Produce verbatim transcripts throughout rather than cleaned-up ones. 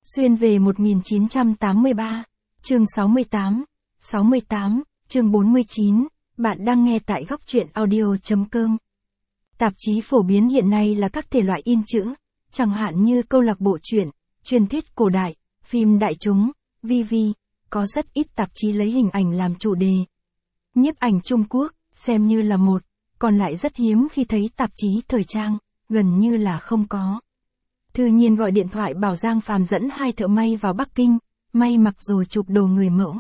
Xuyên về một nghìn chín trăm tám mươi ba, chương sáu mươi tám, sáu mươi tám, chương bốn mươi chín, bạn đang nghe tại góc truyện audio.com. Tạp chí phổ biến hiện nay là các thể loại in chữ, chẳng hạn như câu lạc bộ truyện, truyền thuyết cổ đại, phim đại chúng, vi vi, có rất ít tạp chí lấy hình ảnh làm chủ đề. Nhiếp ảnh Trung Quốc, xem như là một, còn lại rất hiếm khi thấy tạp chí thời trang, gần như là không có. Thư Nhiên gọi điện thoại bảo Giang Phàm dẫn hai thợ may vào Bắc Kinh, may mặc rồi chụp đồ người mẫu.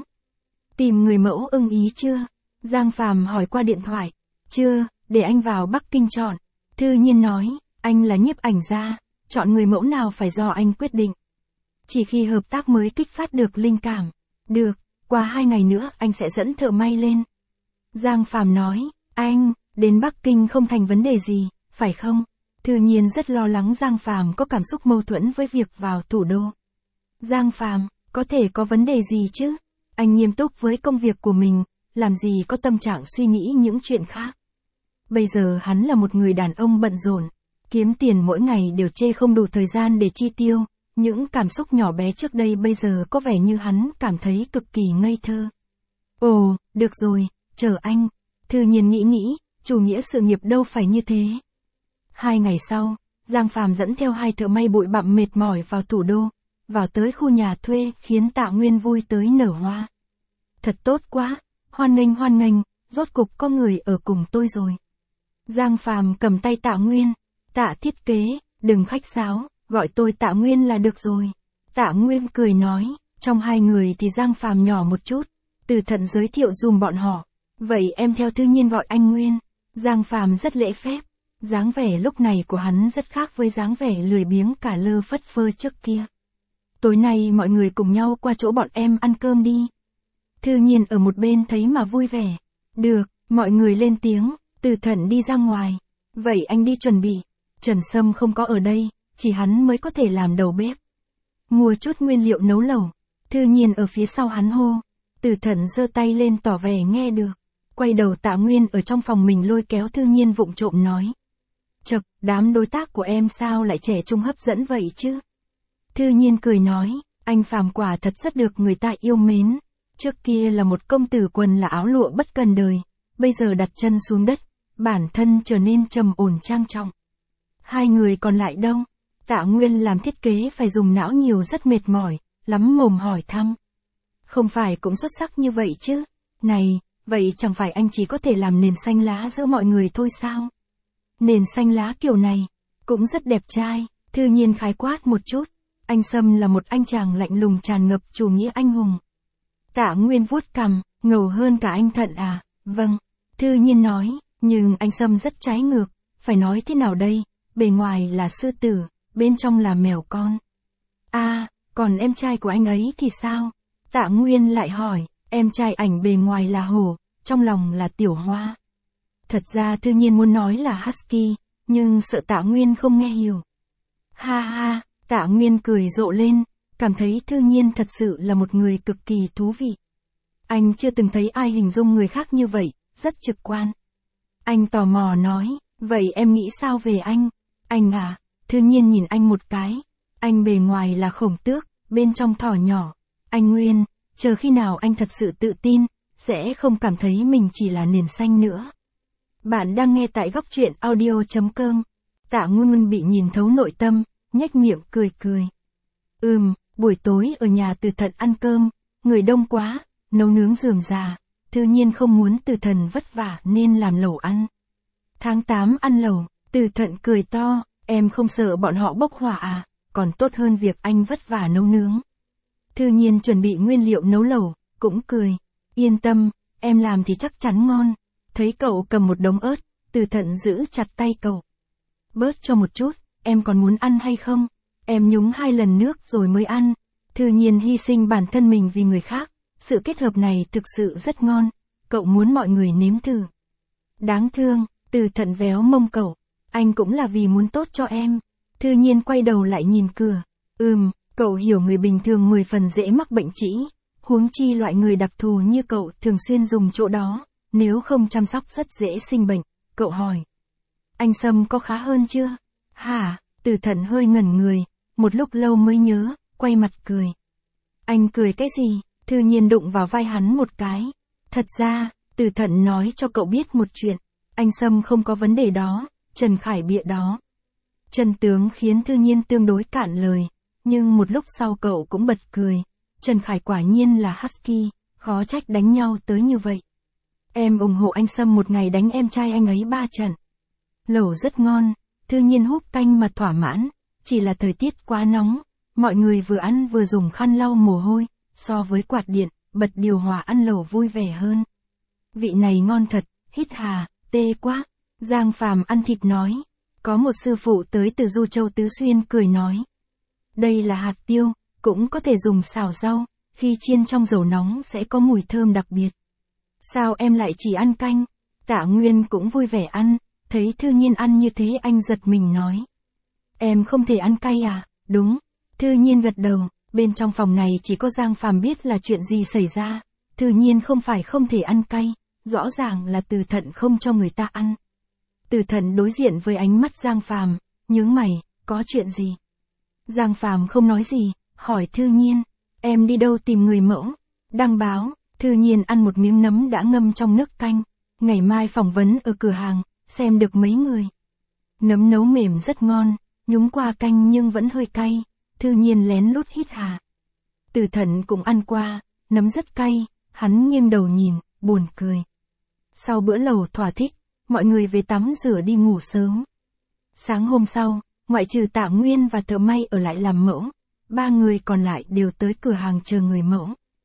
Tìm người mẫu ưng ý chưa? Giang Phàm hỏi qua điện thoại. Chưa, để anh vào Bắc Kinh chọn. Thư Nhiên nói, anh là nhiếp ảnh gia, chọn người mẫu nào phải do anh quyết định. Chỉ khi hợp tác mới kích phát được linh cảm. Được, qua hai ngày nữa anh sẽ dẫn thợ may lên. Giang Phàm nói, anh, đến Bắc Kinh không thành vấn đề gì, phải không? Thư Nhiên rất lo lắng Giang Phàm có cảm xúc mâu thuẫn với việc vào thủ đô. Giang Phàm, có thể có vấn đề gì chứ? Anh nghiêm túc với công việc của mình, làm gì có tâm trạng suy nghĩ những chuyện khác. Bây giờ hắn là một người đàn ông bận rộn, kiếm tiền mỗi ngày đều chê không đủ thời gian để chi tiêu, những cảm xúc nhỏ bé trước đây bây giờ có vẻ như hắn cảm thấy cực kỳ ngây thơ. Ồ, được rồi, chờ anh. Thư Nhiên nghĩ nghĩ, chủ nghĩa sự nghiệp đâu phải như thế. Hai ngày sau, Giang Phàm dẫn theo hai thợ may bụi bặm mệt mỏi vào thủ đô, vào tới khu nhà thuê khiến Tạ Nguyên vui tới nở hoa. Thật tốt quá, hoan nghênh hoan nghênh, rốt cục có người ở cùng tôi rồi. Giang Phàm cầm tay Tạ Nguyên, Tạ thiết kế, đừng khách sáo, gọi tôi Tạ Nguyên là được rồi. Tạ Nguyên cười nói, trong hai người thì Giang Phàm nhỏ một chút, Từ Thận giới thiệu dùm bọn họ. Vậy em theo Thư Nhiên gọi anh Nguyên. Giang Phàm rất lễ phép. Dáng vẻ lúc này của hắn rất khác với dáng vẻ lười biếng cả lơ phất phơ trước kia. Tối nay mọi người cùng nhau qua chỗ bọn em ăn cơm đi. Thư Nhiên ở một bên thấy mà vui vẻ. Được, mọi người lên tiếng, Từ Thận đi ra ngoài. Vậy anh đi chuẩn bị. Trần Sâm không có ở đây, chỉ hắn mới có thể làm đầu bếp. Mua chút nguyên liệu nấu lẩu. Thư Nhiên ở phía sau hắn hô. Từ Thận giơ tay lên tỏ vẻ nghe được. Quay đầu Tạ Nguyên ở trong phòng mình lôi kéo Thư Nhiên vụng trộm nói. Chật, đám đối tác của em sao lại trẻ trung hấp dẫn vậy chứ? Thư Nhiên cười nói, anh Phàm quả thật rất được người ta yêu mến. Trước kia là một công tử quần là áo lụa bất cần đời, bây giờ đặt chân xuống đất, bản thân trở nên trầm ổn trang trọng. Hai người còn lại đâu? Tạ Nguyên làm thiết kế phải dùng não nhiều rất mệt mỏi, lắm mồm hỏi thăm. Không phải cũng xuất sắc như vậy chứ? Này, vậy chẳng phải anh chỉ có thể làm nền xanh lá giữa mọi người thôi sao? Nền xanh lá kiểu này, cũng rất đẹp trai. Thư Nhiên khái quát một chút. Anh Sâm là một anh chàng lạnh lùng tràn ngập chủ nghĩa anh hùng. Tạ Nguyên vuốt cằm, ngầu hơn cả anh Thận à? Vâng. Thư Nhiên nói, nhưng anh Sâm rất trái ngược, phải nói thế nào đây, bề ngoài là sư tử, bên trong là mèo con. À, còn em trai của anh ấy thì sao? Tạ Nguyên lại hỏi, em trai ảnh bề ngoài là hổ, trong lòng là tiểu hoa. Thật ra Thư Nhiên muốn nói là husky, nhưng sợ Tạ Nguyên không nghe hiểu. Ha ha, Tạ Nguyên cười rộ lên, cảm thấy Thư Nhiên thật sự là một người cực kỳ thú vị. Anh chưa từng thấy ai hình dung người khác như vậy, rất trực quan. Anh tò mò nói, vậy em nghĩ sao về anh? Anh à, Thư Nhiên nhìn anh một cái. Anh bề ngoài là khổng tước, bên trong thỏ nhỏ. Anh Nguyên, chờ khi nào anh thật sự tự tin, sẽ không cảm thấy mình chỉ là nền xanh nữa. Bạn đang nghe tại góc truyện audio.com. Tạ Nguyên bị nhìn thấu nội tâm, nhếch miệng cười cười. Ừm, buổi tối ở nhà Từ Thận ăn cơm, người đông quá, nấu nướng rườm rà, Thư Nhiên không muốn Từ Thận vất vả nên làm lẩu ăn. Tháng tám ăn lẩu, Từ Thận cười to, em không sợ bọn họ bốc hỏa à, còn tốt hơn việc anh vất vả nấu nướng. Thư Nhiên chuẩn bị nguyên liệu nấu lẩu, cũng cười, yên tâm, em làm thì chắc chắn ngon. Thấy cậu cầm một đống ớt, Từ Thận giữ chặt tay cậu. Bớt cho một chút, em còn muốn ăn hay không? Em nhúng hai lần nước rồi mới ăn. Thư Nhiên hy sinh bản thân mình vì người khác, sự kết hợp này thực sự rất ngon, cậu muốn mọi người nếm thử. Đáng thương, Từ Thận véo mông cậu, anh cũng là vì muốn tốt cho em. Thư Nhiên quay đầu lại nhìn cửa. Ừm, cậu hiểu người bình thường mười phần dễ mắc bệnh trĩ, huống chi loại người đặc thù như cậu thường xuyên dùng chỗ đó. Nếu không chăm sóc rất dễ sinh bệnh, cậu hỏi. Anh Sâm có khá hơn chưa? Hả? Từ Thận hơi ngẩn người, một lúc lâu mới nhớ, quay mặt cười. Anh cười cái gì? Thư Nhiên đụng vào vai hắn một cái. Thật ra, Từ Thận nói cho cậu biết một chuyện. Anh Sâm không có vấn đề đó, Trần Khải bịa đó. Chân tướng khiến Thư Nhiên tương đối cạn lời, nhưng một lúc sau cậu cũng bật cười. Trần Khải quả nhiên là Husky, khó trách đánh nhau tới như vậy. Em ủng hộ anh Sâm một ngày đánh em trai anh ấy ba trận. Lẩu rất ngon, Thư Nhiên húp canh mà thỏa mãn, chỉ là thời tiết quá nóng, mọi người vừa ăn vừa dùng khăn lau mồ hôi, so với quạt điện, bật điều hòa ăn lẩu vui vẻ hơn. Vị này ngon thật, hít hà, tê quá. Giang Phàm ăn thịt nói. Có một sư phụ tới từ Du Châu Tứ Xuyên cười nói. Đây là hạt tiêu, cũng có thể dùng xào rau, khi chiên trong dầu nóng sẽ có mùi thơm đặc biệt. Sao em lại chỉ ăn canh? Tạ Nguyên cũng vui vẻ ăn, thấy Thư Nhiên ăn như thế anh giật mình nói. Em không thể ăn cay à? Đúng. Thư Nhiên gật đầu, bên trong phòng này chỉ có Giang Phàm biết là chuyện gì xảy ra. Thư Nhiên không phải không thể ăn cay, rõ ràng là Từ Thận không cho người ta ăn. Từ Thận đối diện với ánh mắt Giang Phàm, nhướng mày, có chuyện gì? Giang Phàm không nói gì, hỏi Thư Nhiên, em đi đâu tìm người mẫu? Đăng báo, Thư Nhiên ăn một miếng nấm đã ngâm trong nước canh, ngày mai phỏng vấn ở cửa hàng, xem được mấy người. Nấm nấu mềm rất ngon, nhúng qua canh nhưng vẫn hơi cay, Thư Nhiên lén lút hít hà. Từ Thận cũng ăn qua, nấm rất cay, hắn nghiêng đầu nhìn, buồn cười. Sau bữa lẩu thỏa thích, mọi người về tắm rửa đi ngủ sớm. Sáng hôm sau, ngoại trừ Tạ Nguyên và thợ may ở lại làm mẫu, ba người còn lại đều tới cửa hàng chờ người mẫu.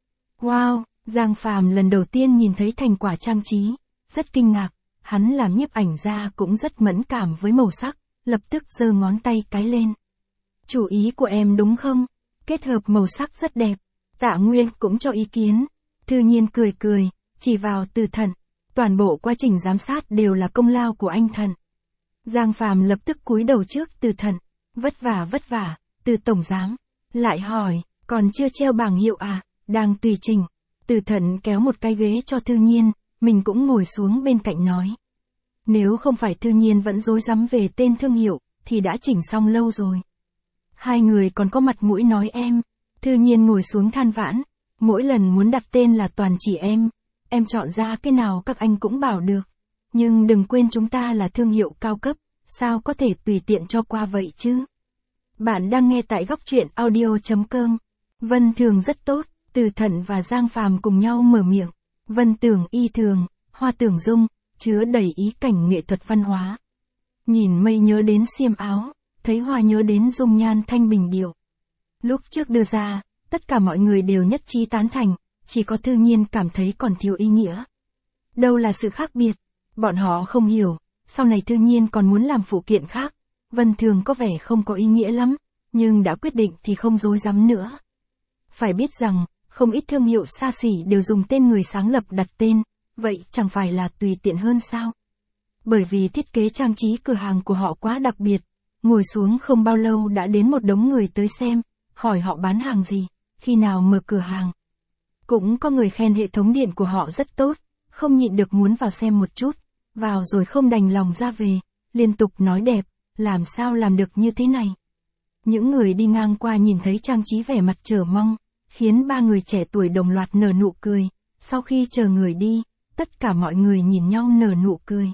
Wow, Giang Phàm lần đầu tiên nhìn thấy thành quả trang trí, rất kinh ngạc, hắn làm nhiếp ảnh ra cũng rất mẫn cảm với màu sắc, lập tức giơ ngón tay cái lên. Chủ ý của em đúng không? Kết hợp màu sắc rất đẹp. Tạ Nguyên cũng cho ý kiến. Thư Nhiên cười cười, chỉ vào Từ Thận. Toàn bộ quá trình giám sát đều là công lao của anh Thận. Giang Phàm lập tức cúi đầu trước Từ Thận. Vất vả vất vả, Từ tổng giám. Lại hỏi, còn chưa treo bảng hiệu à? Đang tùy trình. Từ Thận kéo một cái ghế cho Thư Nhiên, mình cũng ngồi xuống bên cạnh nói. Nếu không phải Thư Nhiên vẫn rối rắm về tên thương hiệu, thì đã chỉnh xong lâu rồi. Hai người còn có mặt mũi nói em. Thư Nhiên ngồi xuống than vãn. Mỗi lần muốn đặt tên là toàn chỉ em. Em chọn ra cái nào các anh cũng bảo được. Nhưng đừng quên chúng ta là thương hiệu cao cấp, sao có thể tùy tiện cho qua vậy chứ? Bạn đang nghe tại góc truyện audio chấm com. Vân Thường rất tốt, Từ Thận và Giang Phàm cùng nhau mở miệng. Vân Tưởng y thường, hoa tưởng dung, chứa đầy ý cảnh nghệ thuật văn hóa. Nhìn mây nhớ đến xiêm áo, thấy hoa nhớ đến dung nhan thanh bình điệu. Lúc trước đưa ra, tất cả mọi người đều nhất trí tán thành, chỉ có Thư Nhiên cảm thấy còn thiếu ý nghĩa. Đâu là sự khác biệt, bọn họ không hiểu, sau này Thư Nhiên còn muốn làm phụ kiện khác, Vân Thường có vẻ không có ý nghĩa lắm, nhưng đã quyết định thì không dối dám nữa. Phải biết rằng, không ít thương hiệu xa xỉ đều dùng tên người sáng lập đặt tên, vậy chẳng phải là tùy tiện hơn sao? Bởi vì thiết kế trang trí cửa hàng của họ quá đặc biệt, ngồi xuống không bao lâu đã đến một đống người tới xem, hỏi họ bán hàng gì, khi nào mở cửa hàng. Cũng có người khen hệ thống điện của họ rất tốt, không nhịn được muốn vào xem một chút, vào rồi không đành lòng ra về, liên tục nói đẹp, làm sao làm được như thế này. Những người đi ngang qua nhìn thấy trang trí vẻ mặt chờ mong, khiến ba người trẻ tuổi đồng loạt nở nụ cười, sau khi chờ người đi, tất cả mọi người nhìn nhau nở nụ cười.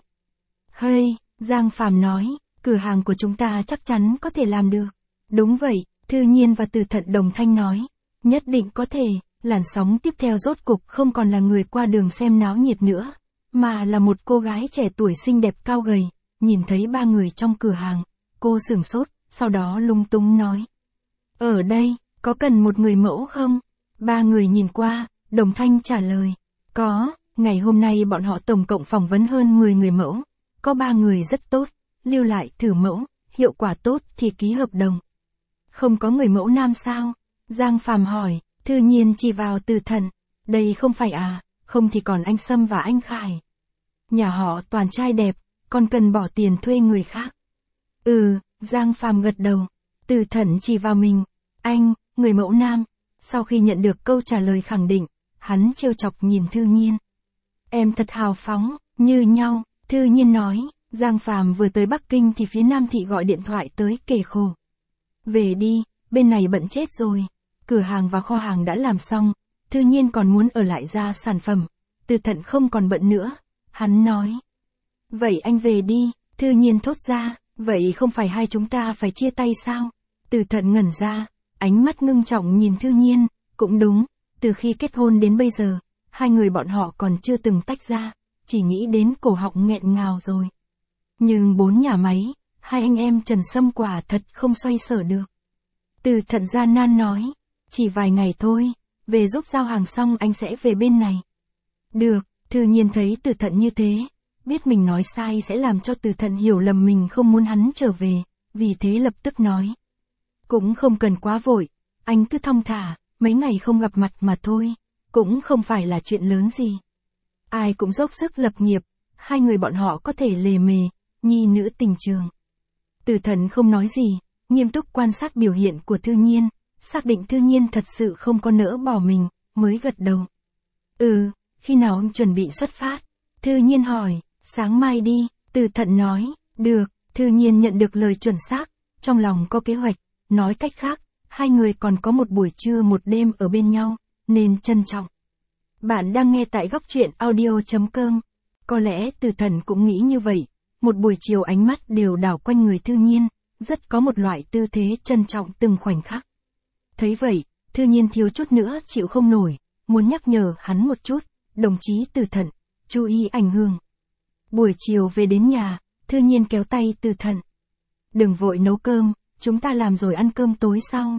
Hey, Giang Phàm nói, cửa hàng của chúng ta chắc chắn có thể làm được. Đúng vậy, Thư Nhiên và Từ Thận đồng thanh nói, nhất định có thể. Làn sóng tiếp theo rốt cục không còn là người qua đường xem náo nhiệt nữa, mà là một cô gái trẻ tuổi xinh đẹp cao gầy, nhìn thấy ba người trong cửa hàng, cô sửng sốt, sau đó lung tung nói. Ở đây, có cần một người mẫu không? Ba người nhìn qua, đồng thanh trả lời. Có, ngày hôm nay bọn họ tổng cộng phỏng vấn hơn mười người mẫu, có ba người rất tốt, lưu lại thử mẫu, hiệu quả tốt thì ký hợp đồng. Không có người mẫu nam sao? Giang Phàm hỏi. Thư Nhiên chỉ vào Từ Thận, đây không phải à, không thì còn anh Sâm và anh Khải. Nhà họ toàn trai đẹp, còn cần bỏ tiền thuê người khác. Ừ, Giang Phàm gật đầu. Từ Thận chỉ vào mình, anh, người mẫu nam. Sau khi nhận được câu trả lời khẳng định, hắn trêu chọc nhìn Thư Nhiên. Em thật hào phóng, như nhau, Thư Nhiên nói. Giang Phàm vừa tới Bắc Kinh thì phía Nam Thị gọi điện thoại tới kể khổ. Về đi, bên này bận chết rồi. Cửa hàng và kho hàng đã làm xong, Thư Nhiên còn muốn ở lại ra sản phẩm. Từ Thận không còn bận nữa, hắn nói. Vậy anh về đi, Thư Nhiên thốt ra, vậy không phải hai chúng ta phải chia tay sao? Từ Thận ngẩn ra, ánh mắt ngưng trọng nhìn Thư Nhiên, cũng đúng, từ khi kết hôn đến bây giờ, hai người bọn họ còn chưa từng tách ra, chỉ nghĩ đến cổ họng nghẹn ngào rồi. Nhưng bốn nhà máy, hai anh em Trần Sâm quả thật không xoay sở được. Từ Thận gian nan nói, chỉ vài ngày thôi, về giúp giao hàng xong anh sẽ về bên này. Được, Thư Nhiên thấy Từ Thận như thế, biết mình nói sai sẽ làm cho Từ Thận hiểu lầm mình không muốn hắn trở về, vì thế lập tức nói. Cũng không cần quá vội, anh cứ thong thả, mấy ngày không gặp mặt mà thôi, cũng không phải là chuyện lớn gì. Ai cũng dốc sức lập nghiệp, hai người bọn họ có thể lề mề, nhi nữ tình trường. Từ Thận không nói gì, nghiêm túc quan sát biểu hiện của Thư Nhiên, xác định Thư Nhiên thật sự không có nỡ bỏ mình, mới gật đầu. Ừ, khi nào ông chuẩn bị xuất phát? Thư Nhiên hỏi, sáng mai đi, Từ Thận nói, được, Thư Nhiên nhận được lời chuẩn xác, trong lòng có kế hoạch, nói cách khác, hai người còn có một buổi trưa một đêm ở bên nhau, nên trân trọng. Bạn đang nghe tại góc truyện audio chấm com. Có lẽ Từ Thận cũng nghĩ như vậy, một buổi chiều ánh mắt đều đảo quanh người Thư Nhiên, rất có một loại tư thế trân trọng từng khoảnh khắc. Thấy vậy, Thư Nhiên thiếu chút nữa chịu không nổi, muốn nhắc nhở hắn một chút, đồng chí Từ Thận, chú ý ảnh hưởng. Buổi chiều về đến nhà, Thư Nhiên kéo tay Từ Thận. Đừng vội nấu cơm, chúng ta làm rồi ăn cơm tối sau.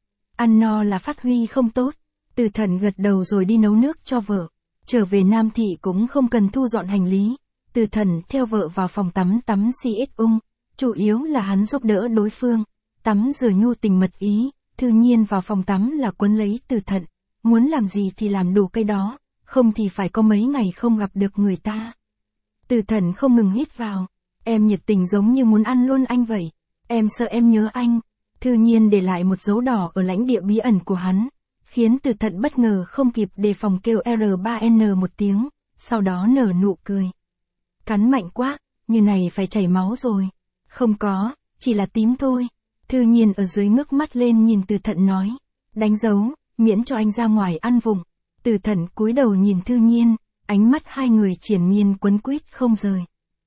Ăn no là phát huy không tốt. Từ Thận gật đầu rồi đi nấu nước cho vợ. Trở về Nam Thị cũng không cần thu dọn hành lý. Từ Thận theo vợ vào phòng tắm tắm xì ít ung. Chủ yếu là hắn giúp đỡ đối phương. Tắm rửa nhu tình mật ý. Thư Nhiên vào phòng tắm là quấn lấy Từ Thận. Muốn làm gì thì làm đủ cái đó. Không thì phải có mấy ngày không gặp được người ta. Từ Thận không ngừng hít vào. Em nhiệt tình giống như muốn ăn luôn anh vậy. Em sợ em nhớ anh. Thư Nhiên để lại một dấu đỏ ở lãnh địa bí ẩn của hắn, khiến Từ Thận bất ngờ không kịp đề phòng kêu R ba N một tiếng, sau đó nở nụ cười. Cắn mạnh quá, như này phải chảy máu rồi. Không có, chỉ là tím thôi. Thư Nhiên ở dưới ngước mắt lên nhìn Từ Thận nói, đánh dấu, miễn cho anh ra ngoài ăn vụng. Từ Thận cúi đầu nhìn Thư Nhiên, ánh mắt hai người triền miên quấn quýt không rời.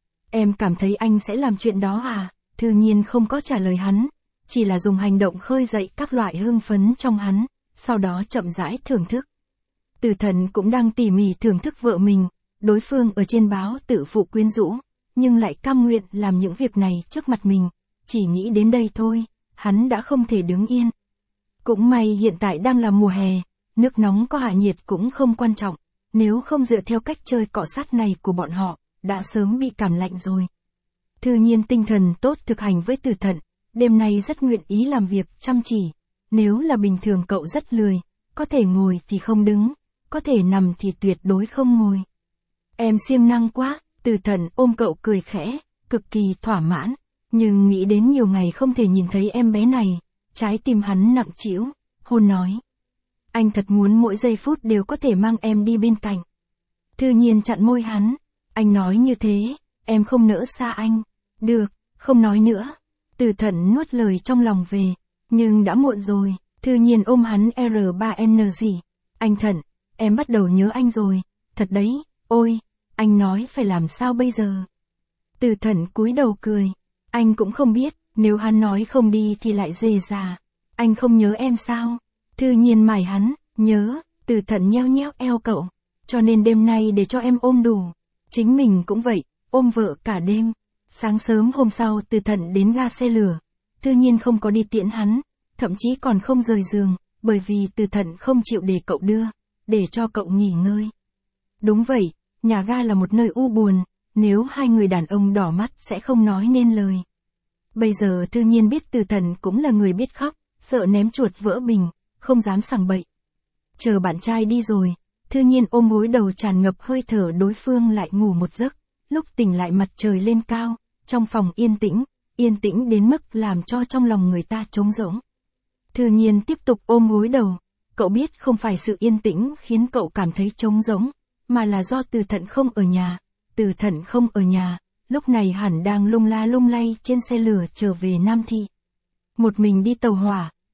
Em cảm thấy anh sẽ làm chuyện đó à? Thư Nhiên không có trả lời hắn, chỉ là dùng hành động khơi dậy các loại hưng phấn trong hắn, sau đó chậm rãi thưởng thức. Từ Thận cũng đang tỉ mỉ thưởng thức vợ mình, đối phương ở trên báo tự phụ quyến rũ, nhưng lại cam nguyện làm những việc này trước mặt mình, chỉ nghĩ đến đây thôi, hắn đã không thể đứng yên. Cũng may hiện tại đang là mùa hè, nước nóng có hạ nhiệt cũng không quan trọng, nếu không dựa theo cách chơi cọ sát này của bọn họ, đã sớm bị cảm lạnh rồi. Thư Nhiên tinh thần tốt thực hành với Từ Thận, đêm nay rất nguyện ý làm việc chăm chỉ, nếu là bình thường cậu rất lười, có thể ngồi thì không đứng, có thể nằm thì tuyệt đối không ngồi. Em siêng năng quá, Từ Thận ôm cậu cười khẽ, cực kỳ thỏa mãn, nhưng nghĩ đến nhiều ngày không thể nhìn thấy em bé này, trái tim hắn nặng trĩu, hôn nói. Anh thật muốn mỗi giây phút đều có thể mang em đi bên cạnh. Thư Nhiên chặn môi hắn, anh nói như thế, em không nỡ xa anh. Được, không nói nữa. Từ Thận nuốt lời trong lòng về, nhưng đã muộn rồi. Thư Nhiên ôm hắn R ba N gì. Anh Thận, em bắt đầu nhớ anh rồi, thật đấy, ôi, anh nói phải làm sao bây giờ? Từ Thận cúi đầu cười, anh cũng không biết, nếu hắn nói không đi thì lại dề già. Anh không nhớ em sao? Thư Nhiên mải hắn, nhớ. Từ Thận nheo nheo eo cậu, cho nên đêm nay để cho em ôm đủ. Chính mình cũng vậy, ôm vợ cả đêm. Sáng sớm hôm sau Từ Thận đến ga xe lửa, Thư Nhiên không có đi tiễn hắn, thậm chí còn không rời giường, bởi vì Từ Thận không chịu để cậu đưa, để cho cậu nghỉ ngơi. Đúng vậy, nhà ga là một nơi u buồn, nếu hai người đàn ông đỏ mắt sẽ không nói nên lời. Bây giờ Thư Nhiên biết Từ Thận cũng là người biết khóc, sợ ném chuột vỡ bình, không dám sằng bậy. Chờ bạn trai đi rồi, Thư Nhiên ôm gối đầu tràn ngập hơi thở đối phương lại ngủ một giấc. Lúc tỉnh lại mặt trời lên cao, trong phòng yên tĩnh, yên tĩnh đến mức làm cho trong lòng người ta trống rỗng. Thư Nhiên tiếp tục ôm gối đầu, cậu biết không phải sự yên tĩnh khiến cậu cảm thấy trống rỗng, mà là do Từ Thận không ở nhà. Từ Thận không ở nhà, lúc này hẳn đang lung la lung lay trên xe lửa trở về Nam Thị. Một mình đi tàu hỏa,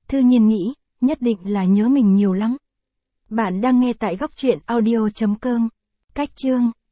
Thư Nhiên nghĩ, nhất định là nhớ mình nhiều lắm. Bạn đang nghe tại góc truyện audio chấm com. Cách chương